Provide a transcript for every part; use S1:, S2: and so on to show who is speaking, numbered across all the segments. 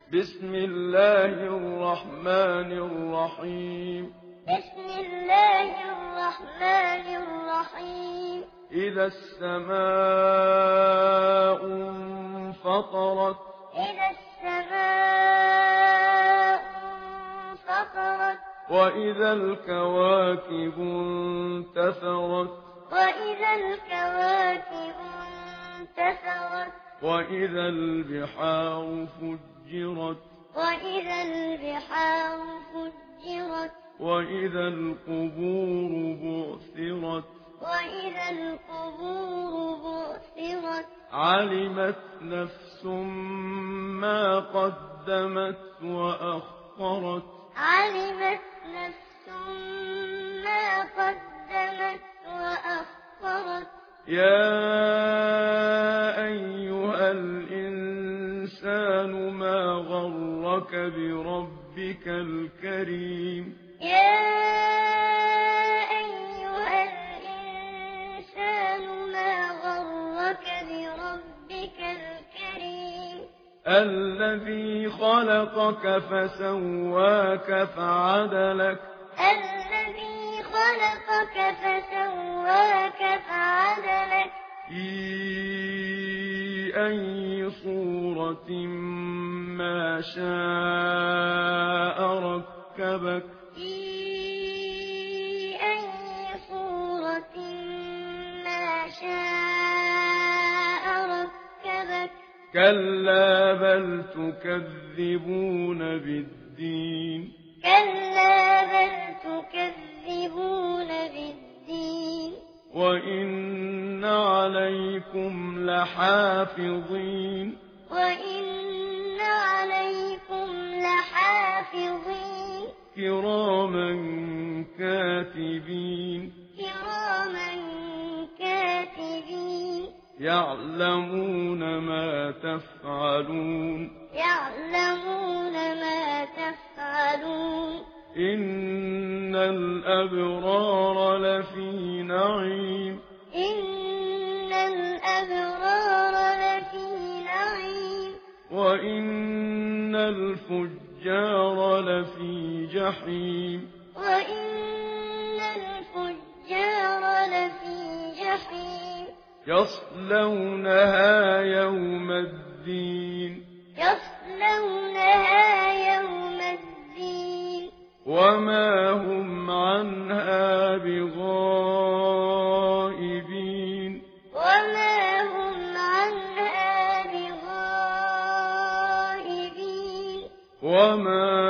S1: بسم الله الرحمن الرحيم
S2: بسم الله الرحمن الرحيم
S1: إذا السماء انفطرت
S2: إذا السماء انفطرت
S1: وإذا الكواكب انتثرت
S2: وإذا الكواكب انتثرت
S1: وإذا البحار فجرت
S2: وإذا البحار فجرت
S1: وإذا القبور بعثرت
S2: وإذا القبور بعثرت
S1: علمت نفس ما قدمت وأخرت
S2: علمت نفس ما قدمت وأخرت
S1: يا أيها الإنسان ما غرك بربك الكريم
S2: يا أيها الإنسان ما غرك بربك الكريم
S1: الذي خلقك فسواك فعدلك
S2: الذي خلقك فسواك فعدلك
S1: في أي صورة ما شاء ركبك
S2: في أي صورة ما شاء ركبك
S1: كلا بل تكذبون بالدين
S2: كلا بل تكذبون بالدين
S1: وإن عليكم لحافظين
S2: وإن عليكم لحافظين
S1: كراما كاتبين
S2: كراما كاتبين
S1: يعلمون ما تفعلون
S2: يعلمون ما تفعلون
S1: إن الأبرار لفي نعيم
S2: إن الأبرار لفي نعيم
S1: وإن الفجار لفي جحيم
S2: وإن الفجار لفي جحيم
S1: يصلونها يوم الدين
S2: يصلونها يوم الدين
S1: وما هم عنها بغائبين
S2: وما هم عنها بغائبين
S1: وما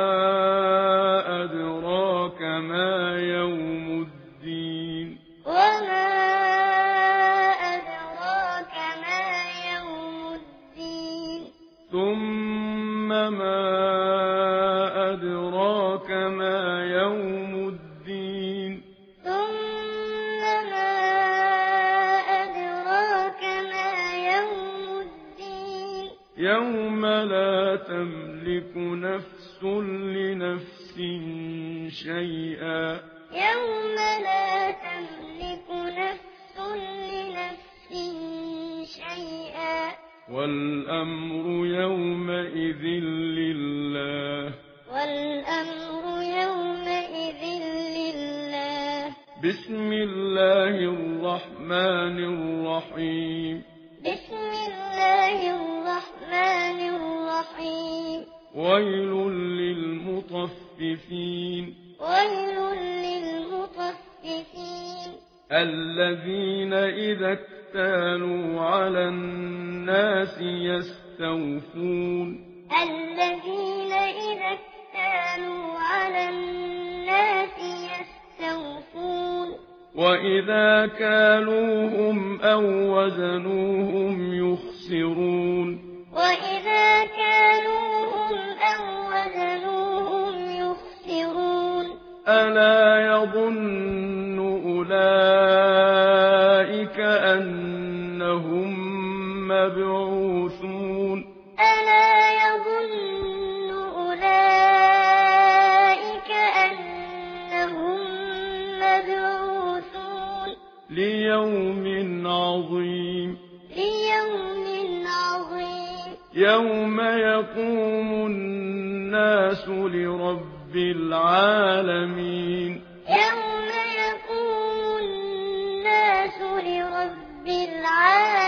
S1: أدراك ما يوم الدين
S2: وما أدراك ما يوم الدين
S1: ثم ما أدراك ما يوم الدين
S2: ثم ما أدراك ما يوم الدين
S1: يوم لا تملك نفس لنفس شيئا
S2: يوم لا تملك نفس لنفس شيئا
S1: والأمر يومئذ لله
S2: والأمر يومئذ لله
S1: بسم الله الرحمن الرحيم
S2: بسم الله الرحمن الرحيم
S1: ويل للمطففين
S2: ويل للمطففين
S1: الذين إذا اكتالوا على الناس يستوفون
S2: الذين إذا اكتالوا على الناس يستوفون
S1: وإذا كالوهم أو وزنوهم يخسرون
S2: وإذا كالوهم أو وزنوهم يخسرون
S1: ألا يظن أولئك أنهم مبعوثون
S2: ألا يظن أولئك أنهم مبعوثون
S1: ليوم عظيم
S2: ليوم عظيم
S1: يوم يقوم الناس لرب العالمين
S2: يوم يقوم الناس لرب العالمين